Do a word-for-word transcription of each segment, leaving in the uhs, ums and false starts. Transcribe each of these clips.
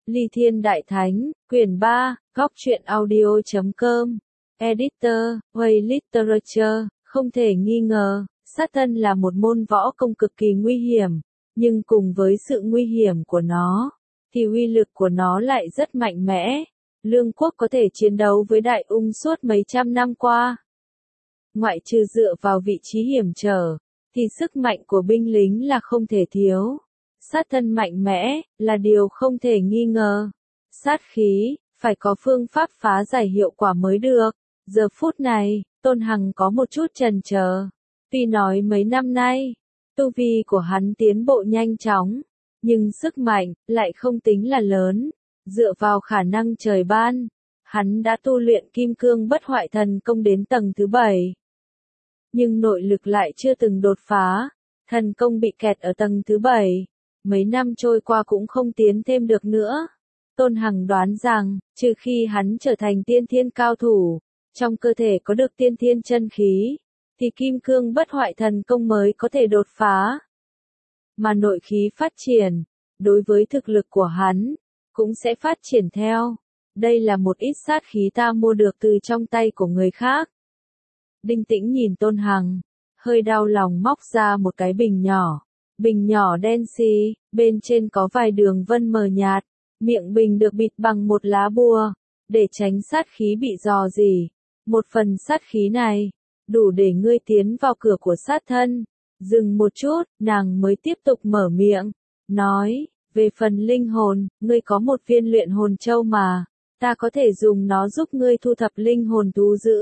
Ly Thiên Đại Thánh, quyển ba, góc truyện audio chấm com, editor, Way Literature, không thể nghi ngờ, sát thân là một môn võ công cực kỳ nguy hiểm, nhưng cùng với sự nguy hiểm của nó, thì uy lực của nó lại rất mạnh mẽ. Lương quốc có thể chiến đấu với Đại Ung suốt mấy trăm năm qua. Ngoại trừ dựa vào vị trí hiểm trở, thì sức mạnh của binh lính là không thể thiếu. Sát thân mạnh mẽ, là điều không thể nghi ngờ. Sát khí, phải có phương pháp phá giải hiệu quả mới được. Giờ phút này, Tôn Hằng có một chút chần chờ. Tuy nói mấy năm nay, tu vi của hắn tiến bộ nhanh chóng, nhưng sức mạnh, lại không tính là lớn. Dựa vào khả năng trời ban, hắn đã tu luyện kim cương bất hoại thần công đến tầng thứ bảy. Nhưng nội lực lại chưa từng đột phá, thần công bị kẹt ở tầng thứ bảy. Mấy năm trôi qua cũng không tiến thêm được nữa. Tôn Hằng đoán rằng, trừ khi hắn trở thành tiên thiên cao thủ, trong cơ thể có được tiên thiên chân khí, thì kim cương bất hoại thần công mới có thể đột phá. Mà nội khí phát triển, đối với thực lực của hắn, cũng sẽ phát triển theo. Đây là một ít sát khí ta mua được từ trong tay của người khác. Đinh Tĩnh nhìn Tôn Hằng, hơi đau lòng móc ra một cái bình nhỏ. Bình nhỏ đen xì, bên trên có vài đường vân mờ nhạt, miệng bình được bịt bằng một lá bùa, để tránh sát khí bị rò rỉ. Một phần sát khí này, đủ để ngươi tiến vào cửa của sát thân. Dừng một chút, nàng mới tiếp tục mở miệng, nói, về phần linh hồn, ngươi có một viên luyện hồn châu mà, ta có thể dùng nó giúp ngươi thu thập linh hồn thú dữ.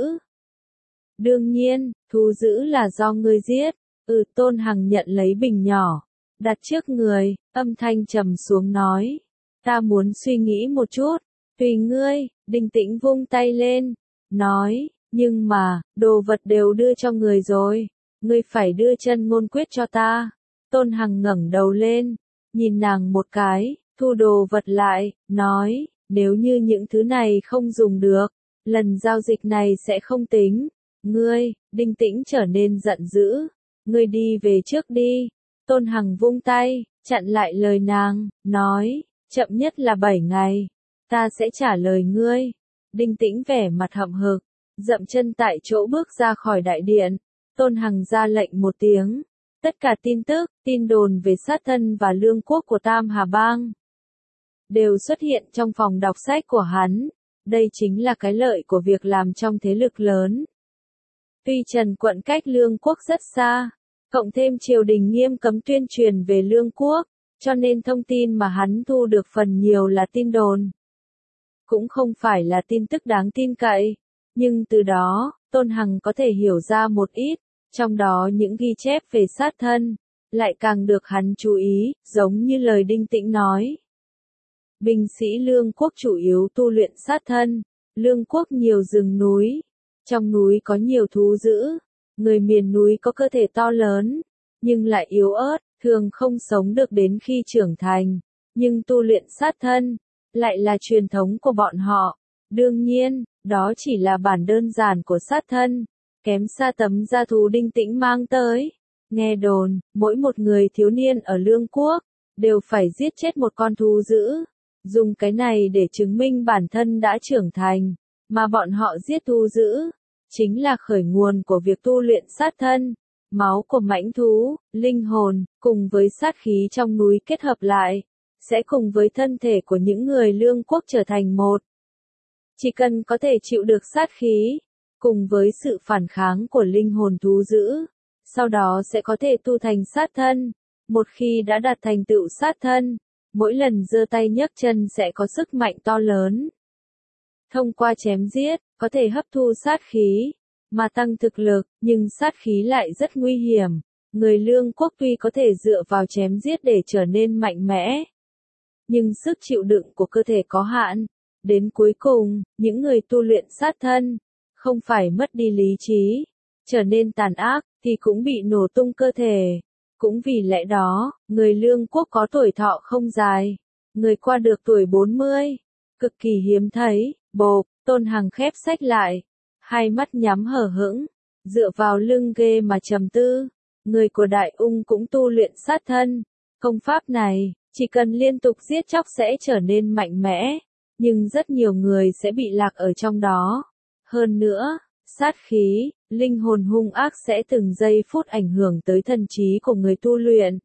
Đương nhiên, thú dữ là do ngươi giết. Ừ, Tôn Hằng nhận lấy bình nhỏ, đặt trước người, âm thanh trầm xuống nói, ta muốn suy nghĩ một chút, tùy ngươi. Đinh Tĩnh vung tay lên, nói, nhưng mà, đồ vật đều đưa cho người rồi, ngươi phải đưa chân ngôn quyết cho ta. Tôn Hằng ngẩng đầu lên, nhìn nàng một cái, thu đồ vật lại, nói, nếu như những thứ này không dùng được, lần giao dịch này sẽ không tính. Ngươi, Đinh Tĩnh trở nên giận dữ. Ngươi đi về trước đi. Tôn Hằng vung tay, chặn lại lời nàng, nói, chậm nhất là bảy ngày, ta sẽ trả lời ngươi. Đinh Tĩnh vẻ mặt hậm hực, dậm chân tại chỗ bước ra khỏi đại điện. Tôn Hằng ra lệnh một tiếng. Tất cả tin tức, tin đồn về sát thân và lương quốc của Tam Hà Bang đều xuất hiện trong phòng đọc sách của hắn. Đây chính là cái lợi của việc làm trong thế lực lớn. Tuy Trần quận cách lương quốc rất xa, cộng thêm triều đình nghiêm cấm tuyên truyền về lương quốc, cho nên thông tin mà hắn thu được phần nhiều là tin đồn. Cũng không phải là tin tức đáng tin cậy, nhưng từ đó, Tôn Hằng có thể hiểu ra một ít, trong đó những ghi chép về sát thân, lại càng được hắn chú ý, giống như lời Đinh Tĩnh nói. Binh sĩ lương quốc chủ yếu tu luyện sát thân, lương quốc nhiều rừng núi. Trong núi có nhiều thú dữ, người miền núi có cơ thể to lớn, nhưng lại yếu ớt, thường không sống được đến khi trưởng thành, nhưng tu luyện sát thân, lại là truyền thống của bọn họ. Đương nhiên, đó chỉ là bản đơn giản của sát thân, kém xa tấm da thú Đinh Tĩnh mang tới. Nghe đồn, mỗi một người thiếu niên ở lương quốc, đều phải giết chết một con thú dữ, dùng cái này để chứng minh bản thân đã trưởng thành. Mà bọn họ giết thú dữ, chính là khởi nguồn của việc tu luyện sát thân. Máu của mãnh thú, linh hồn, cùng với sát khí trong núi kết hợp lại, sẽ cùng với thân thể của những người lương quốc trở thành một. Chỉ cần có thể chịu được sát khí, cùng với sự phản kháng của linh hồn thú dữ, sau đó sẽ có thể tu thành sát thân. Một khi đã đạt thành tựu sát thân, mỗi lần giơ tay nhấc chân sẽ có sức mạnh to lớn. Thông qua chém giết, có thể hấp thu sát khí, mà tăng thực lực, nhưng sát khí lại rất nguy hiểm. Người lương quốc tuy có thể dựa vào chém giết để trở nên mạnh mẽ, nhưng sức chịu đựng của cơ thể có hạn. Đến cuối cùng, những người tu luyện sát thân, không phải mất đi lý trí, trở nên tàn ác, thì cũng bị nổ tung cơ thể. Cũng vì lẽ đó, người lương quốc có tuổi thọ không dài, người qua được tuổi bốn mươi, cực kỳ hiếm thấy. Bộp, Tôn Hằng khép sách lại, hai mắt nhắm hở hững, dựa vào lưng ghê mà trầm tư. Người của Đại Ung cũng tu luyện sát thân, công pháp này, Chỉ cần liên tục giết chóc sẽ trở nên mạnh mẽ, nhưng rất nhiều người sẽ bị lạc ở trong đó. Hơn nữa, sát khí, linh hồn hung ác sẽ từng giây phút ảnh hưởng tới thần trí của người tu luyện.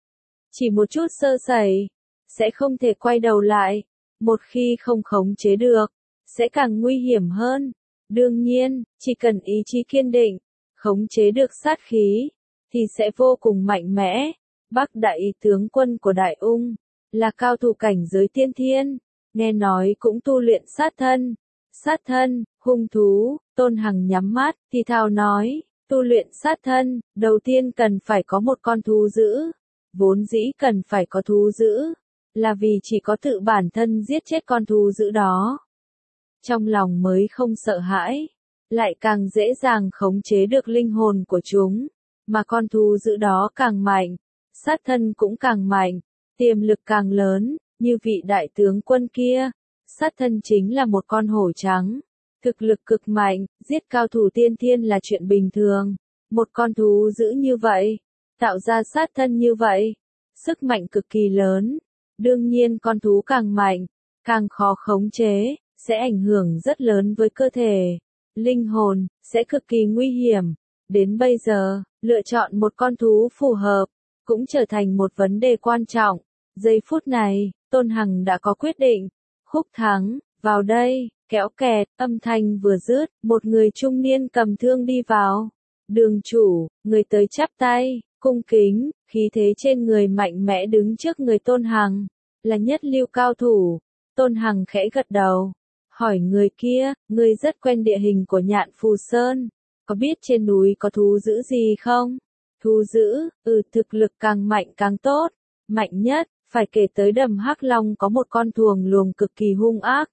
Chỉ một chút sơ sẩy, sẽ không thể quay đầu lại. Một khi không khống chế được, sẽ càng nguy hiểm hơn. Đương nhiên, chỉ cần ý chí kiên định, khống chế được sát khí, thì sẽ vô cùng mạnh mẽ. Bắc đại tướng quân của Đại Ung, là cao thủ cảnh giới tiên thiên, nghe nói cũng tu luyện sát thân. Sát thân, hung thú, Tôn Hằng nhắm mắt, thì thào nói, tu luyện sát thân, đầu tiên cần phải có một con thú dữ. Vốn dĩ cần phải có thú dữ, là vì chỉ có tự bản thân giết chết con thú dữ đó. Trong lòng mới không sợ hãi, lại càng dễ dàng khống chế được linh hồn của chúng, mà con thú dữ đó càng mạnh, sát thân cũng càng mạnh, tiềm lực càng lớn, như vị đại tướng quân kia. Sát thân chính là một con hổ trắng, thực lực cực mạnh, giết cao thủ tiên thiên là chuyện bình thường. Một con thú dữ như vậy, tạo ra sát thân như vậy, sức mạnh cực kỳ lớn. Đương nhiên con thú càng mạnh, càng khó khống chế, sẽ ảnh hưởng rất lớn với cơ thể, linh hồn, sẽ cực kỳ nguy hiểm. Đến bây giờ, lựa chọn một con thú phù hợp, cũng trở thành một vấn đề quan trọng. Giây phút này, Tôn Hằng đã có quyết định. Khúc Thắng, vào đây, kéo kẹt, âm thanh vừa dứt, một người trung niên cầm thương đi vào. Đường chủ, người tới chắp tay, cung kính, khí thế trên người mạnh mẽ đứng trước người Tôn Hằng, là nhất lưu cao thủ. Tôn Hằng khẽ gật đầu, hỏi người kia, người rất quen địa hình của Nhạn Phù Sơn, có biết trên núi có thú dữ gì không? Thú dữ, ừ, thực lực càng mạnh càng tốt, mạnh nhất, phải kể tới Đầm Hắc Long có một con thuồng luồng cực kỳ hung ác.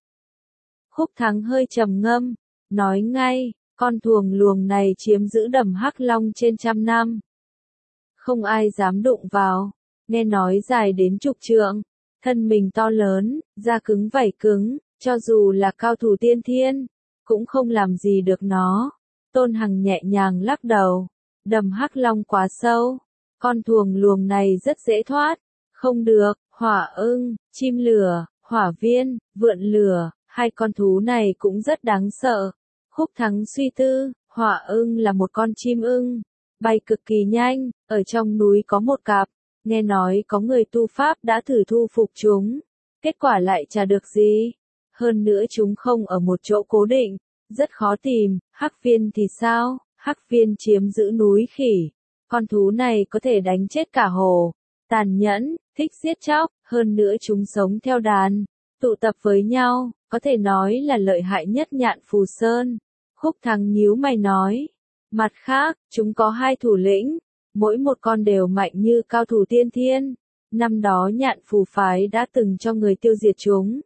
Khúc Thắng hơi trầm ngâm, nói ngay, con thuồng luồng này chiếm giữ Đầm Hắc Long trên trăm năm. Không ai dám đụng vào, nghe nói dài đến chục trượng, thân mình to lớn, da cứng vảy cứng, cho dù là cao thủ tiên thiên, cũng không làm gì được nó. Tôn Hằng nhẹ nhàng lắc đầu, Đầm Hắc Long quá sâu, con thuồng luồng này rất dễ thoát. Không được, hỏa ưng, chim lửa, hỏa viên, vượn lửa, hai con thú này cũng rất đáng sợ. Khúc Thắng suy tư, hỏa ưng là một con chim ưng, bay cực kỳ nhanh, ở trong núi có một cặp, nghe nói có người tu pháp đã thử thu phục chúng, kết quả lại chả được gì. Hơn nữa chúng không ở một chỗ cố định, rất khó tìm. Hắc viên thì sao? Hắc viên chiếm giữ núi khỉ, con thú này có thể đánh chết cả hồ. Tàn nhẫn, thích giết chóc, hơn nữa chúng sống theo đàn, tụ tập với nhau, có thể nói là lợi hại nhất Nhạn Phù Sơn. Khúc Thắng nhíu mày nói, mặt khác, chúng có hai thủ lĩnh, mỗi một con đều mạnh như cao thủ tiên thiên. Năm đó Nhạn Phù phái đã từng cho người tiêu diệt chúng.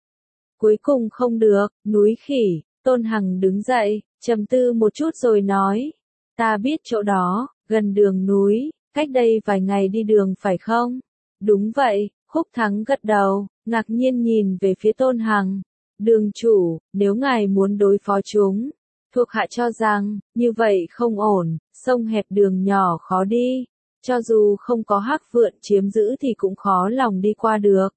Cuối cùng không được, núi khỉ. Tôn Hằng đứng dậy, trầm tư một chút rồi nói, ta biết chỗ đó, gần đường núi. Cách đây vài ngày đi đường phải không? Đúng vậy, Khúc Thắng gật đầu, ngạc nhiên nhìn về phía Tôn Hằng. Đường chủ, nếu ngài muốn đối phó chúng, thuộc hạ cho rằng, như vậy không ổn, sông hẹp đường nhỏ khó đi. Cho dù không có Hắc Vượn chiếm giữ thì cũng khó lòng đi qua được.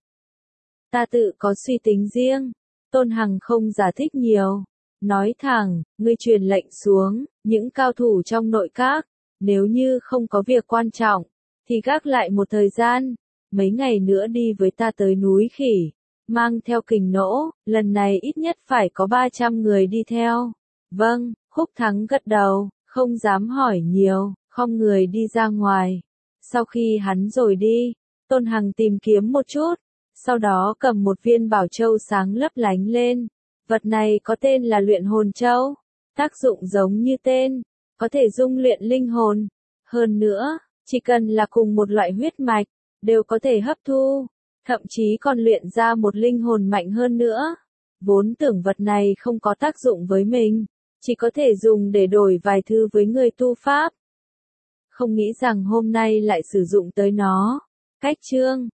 Ta tự có suy tính riêng. Tôn Hằng không giải thích nhiều. Nói thẳng, ngươi truyền lệnh xuống, những cao thủ trong nội các. Nếu như không có việc quan trọng, thì gác lại một thời gian, mấy ngày nữa đi với ta tới núi khỉ, mang theo kình nỗ, lần này ít nhất phải có ba trăm người đi theo. Vâng, Khúc Thắng gật đầu, không dám hỏi nhiều, khom người đi ra ngoài. Sau khi hắn rồi đi, Tôn Hằng tìm kiếm một chút, sau đó cầm một viên bảo châu sáng lấp lánh lên. Vật này có tên là luyện hồn châu, tác dụng giống như tên, có thể dung luyện linh hồn. Hơn nữa, chỉ cần là cùng một loại huyết mạch, đều có thể hấp thu, thậm chí còn luyện ra một linh hồn mạnh hơn nữa. Vốn tưởng vật này không có tác dụng với mình, chỉ có thể dùng để đổi vài thứ với người tu pháp. Không nghĩ rằng hôm nay lại sử dụng tới nó. Cách chương